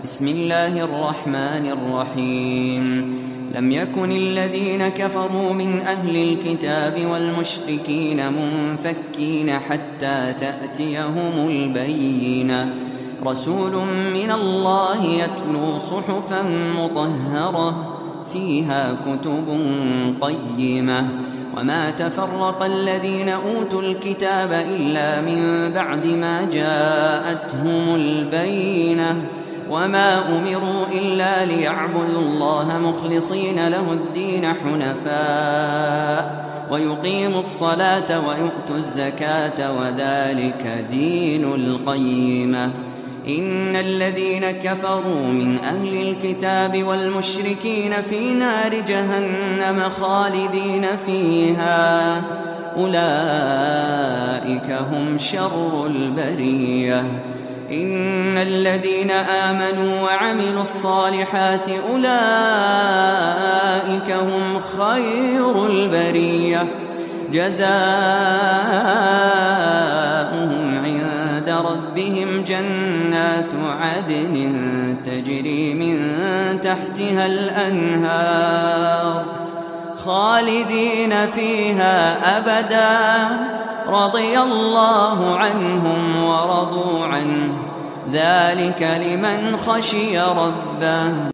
بسم الله الرحمن الرحيم لم يكن الذين كفروا من أهل الكتاب والمشركين منفكين حتى تأتيهم البينة رسول من الله يتلو صحفا مطهرة فيها كتب قيمة وما تفرق الذين أوتوا الكتاب إلا من بعد ما جاءتهم البينة وما أمروا إلا ليعبدوا الله مخلصين له الدين حنفاء ويقيموا الصلاة ويؤتوا الزكاة وذلك دين القيمة إن الذين كفروا من أهل الكتاب والمشركين في نار جهنم خالدين فيها أولئك هم شر البرية إن الذين آمنوا وعملوا الصالحات أولئك هم خير البرية جزاؤهم عند ربهم جنات عدن تجري من تحتها الأنهار خالدين فيها أبدا رضي الله عنهم ورضوا عنه ذلك لمن خشي ربه.